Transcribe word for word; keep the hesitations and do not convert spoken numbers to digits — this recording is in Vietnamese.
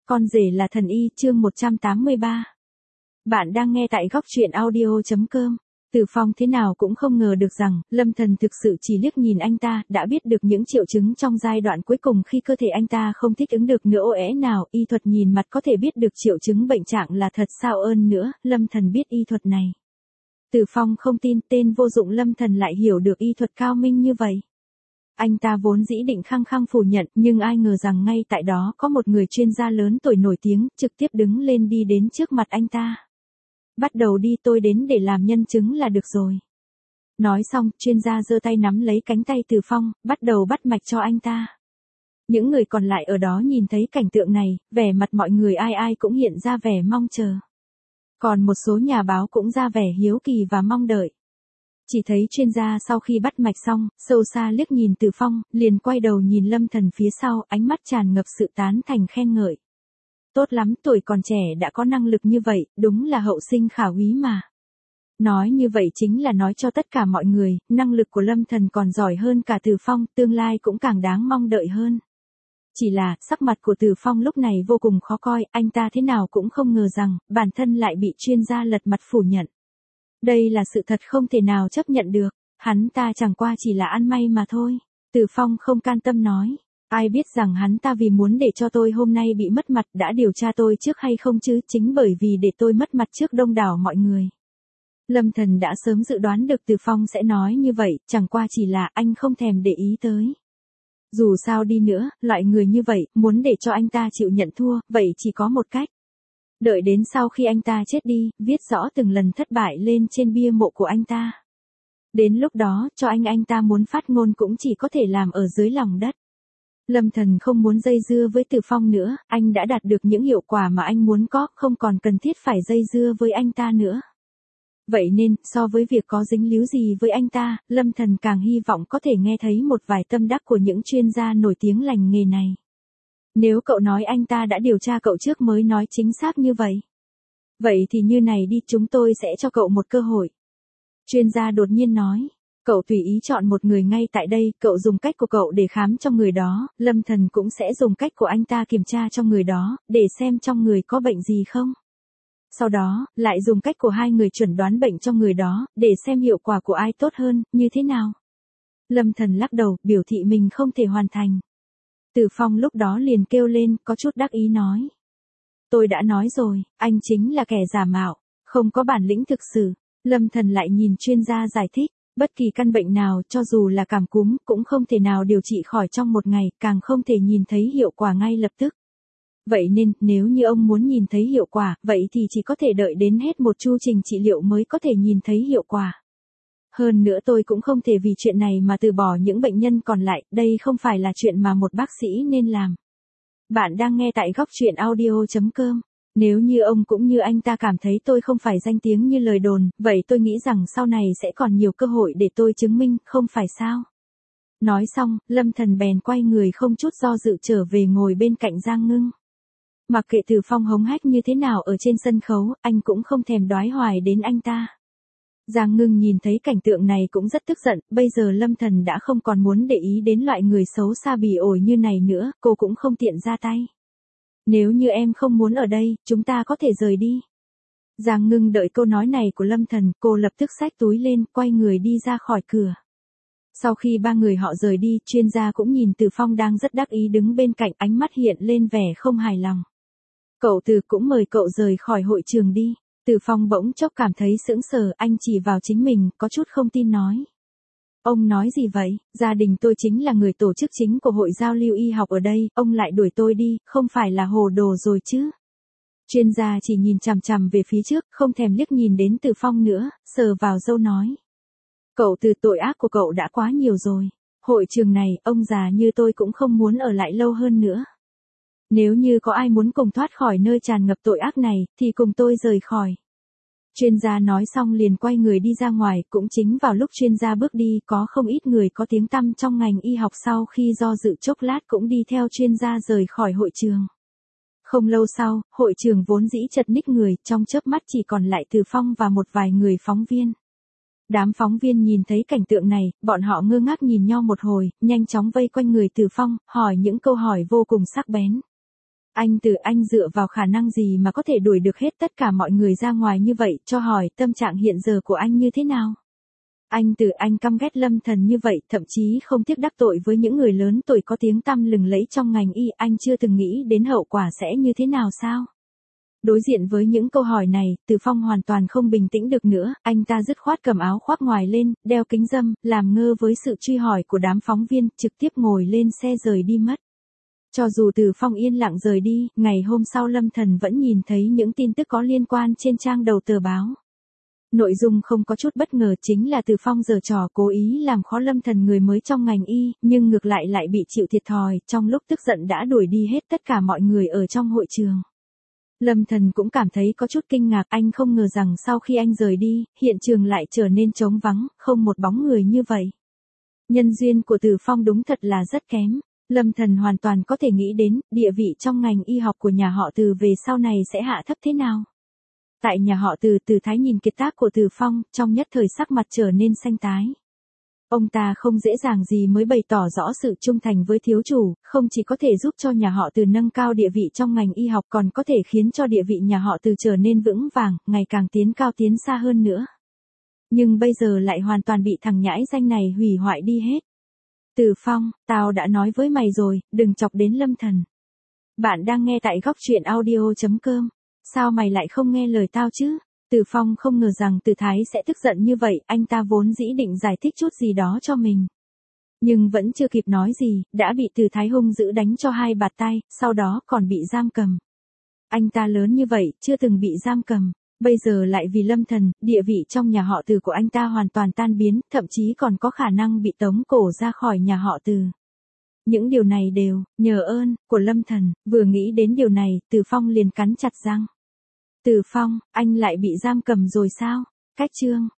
Con rể là thần y, chương một trăm tám mươi ba. Bạn đang nghe tại góc truyện audio chấm com. Từ Phong thế nào cũng không ngờ được rằng, Lâm Thần thực sự chỉ liếc nhìn anh ta, đã biết được những triệu chứng trong giai đoạn cuối cùng khi cơ thể anh ta không thích ứng được nữa ế nào, y thuật nhìn mặt có thể biết được triệu chứng bệnh trạng là thật sao ơn nữa, Lâm Thần biết y thuật này. Từ Phong không tin tên vô dụng Lâm Thần lại hiểu được y thuật cao minh như vậy. Anh ta vốn dĩ định khăng khăng phủ nhận, nhưng ai ngờ rằng ngay tại đó có một người chuyên gia lớn tuổi nổi tiếng, trực tiếp đứng lên đi đến trước mặt anh ta. Bắt đầu đi, tôi đến để làm nhân chứng là được rồi. Nói xong, chuyên gia giơ tay nắm lấy cánh tay Từ Phong, bắt đầu bắt mạch cho anh ta. Những người còn lại ở đó nhìn thấy cảnh tượng này, vẻ mặt mọi người ai ai cũng hiện ra vẻ mong chờ. Còn một số nhà báo cũng ra vẻ hiếu kỳ và mong đợi. Chỉ thấy chuyên gia sau khi bắt mạch xong, sâu xa liếc nhìn Từ Phong, liền quay đầu nhìn Lâm Thần phía sau, ánh mắt tràn ngập sự tán thành khen ngợi. Tốt lắm, tuổi còn trẻ đã có năng lực như vậy, đúng là hậu sinh khả úy mà. Nói như vậy chính là nói cho tất cả mọi người, năng lực của Lâm Thần còn giỏi hơn cả Từ Phong, tương lai cũng càng đáng mong đợi hơn. Chỉ là, sắc mặt của Từ Phong lúc này vô cùng khó coi, anh ta thế nào cũng không ngờ rằng, bản thân lại bị chuyên gia lật mặt phủ nhận. Đây là sự thật không thể nào chấp nhận được, hắn ta chẳng qua chỉ là ăn may mà thôi. Từ Phong không can tâm nói, ai biết rằng hắn ta vì muốn để cho tôi hôm nay bị mất mặt đã điều tra tôi trước hay không chứ, chính bởi vì để tôi mất mặt trước đông đảo mọi người. Lâm Thần đã sớm dự đoán được Từ Phong sẽ nói như vậy, chẳng qua chỉ là anh không thèm để ý tới. Dù sao đi nữa, loại người như vậy, muốn để cho anh ta chịu nhận thua, vậy chỉ có một cách. Đợi đến sau khi anh ta chết đi, viết rõ từng lần thất bại lên trên bia mộ của anh ta. Đến lúc đó, cho anh anh ta muốn phát ngôn cũng chỉ có thể làm ở dưới lòng đất. Lâm Thần không muốn dây dưa với Từ Phong nữa, anh đã đạt được những hiệu quả mà anh muốn có, không còn cần thiết phải dây dưa với anh ta nữa. Vậy nên, so với việc có dính líu gì với anh ta, Lâm Thần càng hy vọng có thể nghe thấy một vài tâm đắc của những chuyên gia nổi tiếng lành nghề này. Nếu cậu nói anh ta đã điều tra cậu trước mới nói chính xác như vậy. Vậy thì như này đi, chúng tôi sẽ cho cậu một cơ hội. Chuyên gia đột nhiên nói, cậu tùy ý chọn một người ngay tại đây, cậu dùng cách của cậu để khám cho người đó, Lâm Thần cũng sẽ dùng cách của anh ta kiểm tra cho người đó, để xem trong người có bệnh gì không. Sau đó, lại dùng cách của hai người chuẩn đoán bệnh cho người đó, để xem hiệu quả của ai tốt hơn, như thế nào. Lâm Thần lắc đầu, biểu thị mình không thể hoàn thành. Từ Phong lúc đó liền kêu lên, có chút đắc ý nói. Tôi đã nói rồi, anh chính là kẻ giả mạo, không có bản lĩnh thực sự. Lâm Thần lại nhìn chuyên gia giải thích, bất kỳ căn bệnh nào, cho dù là cảm cúm, cũng không thể nào điều trị khỏi trong một ngày, càng không thể nhìn thấy hiệu quả ngay lập tức. Vậy nên, nếu như ông muốn nhìn thấy hiệu quả, vậy thì chỉ có thể đợi đến hết một chu trình trị liệu mới có thể nhìn thấy hiệu quả. Hơn nữa tôi cũng không thể vì chuyện này mà từ bỏ những bệnh nhân còn lại, đây không phải là chuyện mà một bác sĩ nên làm. Bạn đang nghe tại góc truyện audio chấm com. Nếu như ông cũng như anh ta cảm thấy tôi không phải danh tiếng như lời đồn, vậy tôi nghĩ rằng sau này sẽ còn nhiều cơ hội để tôi chứng minh, không phải sao? Nói xong, Lâm Thần bèn quay người không chút do dự trở về ngồi bên cạnh Giang Ngưng. Mặc kệ Từ Phong hống hách như thế nào ở trên sân khấu, anh cũng không thèm đoái hoài đến anh ta. Giang Ngưng nhìn thấy cảnh tượng này cũng rất tức giận, bây giờ Lâm Thần đã không còn muốn để ý đến loại người xấu xa bỉ ổi như này nữa, cô cũng không tiện ra tay. Nếu như em không muốn ở đây, chúng ta có thể rời đi. Giang Ngưng đợi câu nói này của Lâm Thần, cô lập tức xách túi lên, quay người đi ra khỏi cửa. Sau khi ba người họ rời đi, chuyên gia cũng nhìn Từ Phong đang rất đắc ý đứng bên cạnh, ánh mắt hiện lên vẻ không hài lòng. Cậu Từ cũng mời cậu rời khỏi hội trường đi. Từ Phong bỗng chốc cảm thấy sững sờ, anh chỉ vào chính mình, có chút không tin nói. Ông nói gì vậy, gia đình tôi chính là người tổ chức chính của hội giao lưu y học ở đây, ông lại đuổi tôi đi, không phải là hồ đồ rồi chứ. Chuyên gia chỉ nhìn chằm chằm về phía trước, không thèm liếc nhìn đến Từ Phong nữa, sờ vào râu nói. Cậu Từ, tội ác của cậu đã quá nhiều rồi. Hội trường này, ông già như tôi cũng không muốn ở lại lâu hơn nữa. Nếu như có ai muốn cùng thoát khỏi nơi tràn ngập tội ác này, thì cùng tôi rời khỏi. Chuyên gia nói xong liền quay người đi ra ngoài, cũng chính vào lúc chuyên gia bước đi, có không ít người có tiếng tăm trong ngành y học sau khi do dự chốc lát cũng đi theo chuyên gia rời khỏi hội trường. Không lâu sau, hội trường vốn dĩ chật ních người, trong chớp mắt chỉ còn lại Từ Phong và một vài người phóng viên. Đám phóng viên nhìn thấy cảnh tượng này, bọn họ ngơ ngác nhìn nhau một hồi, nhanh chóng vây quanh người Từ Phong, hỏi những câu hỏi vô cùng sắc bén. Anh Từ, anh dựa vào khả năng gì mà có thể đuổi được hết tất cả mọi người ra ngoài như vậy, cho hỏi tâm trạng hiện giờ của anh như thế nào? Anh Từ, anh căm ghét Lâm Thần như vậy, thậm chí không tiếc đắc tội với những người lớn tuổi có tiếng tăm lừng lẫy trong ngành y, anh chưa từng nghĩ đến hậu quả sẽ như thế nào sao? Đối diện với những câu hỏi này, Từ Phong hoàn toàn không bình tĩnh được nữa, anh ta dứt khoát cầm áo khoác ngoài lên, đeo kính râm, làm ngơ với sự truy hỏi của đám phóng viên, trực tiếp ngồi lên xe rời đi mất. Cho dù Từ Phong yên lặng rời đi, ngày hôm sau Lâm Thần vẫn nhìn thấy những tin tức có liên quan trên trang đầu tờ báo. Nội dung không có chút bất ngờ, chính là Từ Phong giở trò cố ý làm khó Lâm Thần, người mới trong ngành y, nhưng ngược lại lại bị chịu thiệt thòi, trong lúc tức giận đã đuổi đi hết tất cả mọi người ở trong hội trường. Lâm Thần cũng cảm thấy có chút kinh ngạc, anh không ngờ rằng sau khi anh rời đi, hiện trường lại trở nên trống vắng, không một bóng người như vậy. Nhân duyên của Từ Phong đúng thật là rất kém. Lâm Thần hoàn toàn có thể nghĩ đến, địa vị trong ngành y học của nhà họ Từ về sau này sẽ hạ thấp thế nào. Tại nhà họ Từ, Từ Thái nhìn kiệt tác của Từ Phong, trong nhất thời sắc mặt trở nên xanh tái. Ông ta không dễ dàng gì mới bày tỏ rõ sự trung thành với thiếu chủ, không chỉ có thể giúp cho nhà họ Từ nâng cao địa vị trong ngành y học, còn có thể khiến cho địa vị nhà họ Từ trở nên vững vàng, ngày càng tiến cao tiến xa hơn nữa. Nhưng bây giờ lại hoàn toàn bị thằng nhãi danh này hủy hoại đi hết. Từ Phong, tao đã nói với mày rồi, đừng chọc đến Lâm Thần. Bạn đang nghe tại góc truyện audio chấm com. Sao mày lại không nghe lời tao chứ? Từ Phong không ngờ rằng Từ Thái sẽ tức giận như vậy, anh ta vốn dĩ định giải thích chút gì đó cho mình. Nhưng vẫn chưa kịp nói gì, đã bị Từ Thái hung dữ đánh cho hai bạt tay, sau đó còn bị giam cầm. Anh ta lớn như vậy, chưa từng bị giam cầm. Bây giờ lại vì Lâm Thần, địa vị trong nhà họ Từ của anh ta hoàn toàn tan biến, thậm chí còn có khả năng bị tống cổ ra khỏi nhà họ Từ. Những điều này đều, nhờ ơn, của Lâm Thần, vừa nghĩ đến điều này, Từ Phong liền cắn chặt răng. Từ Phong, anh lại bị giam cầm rồi sao? Cách chương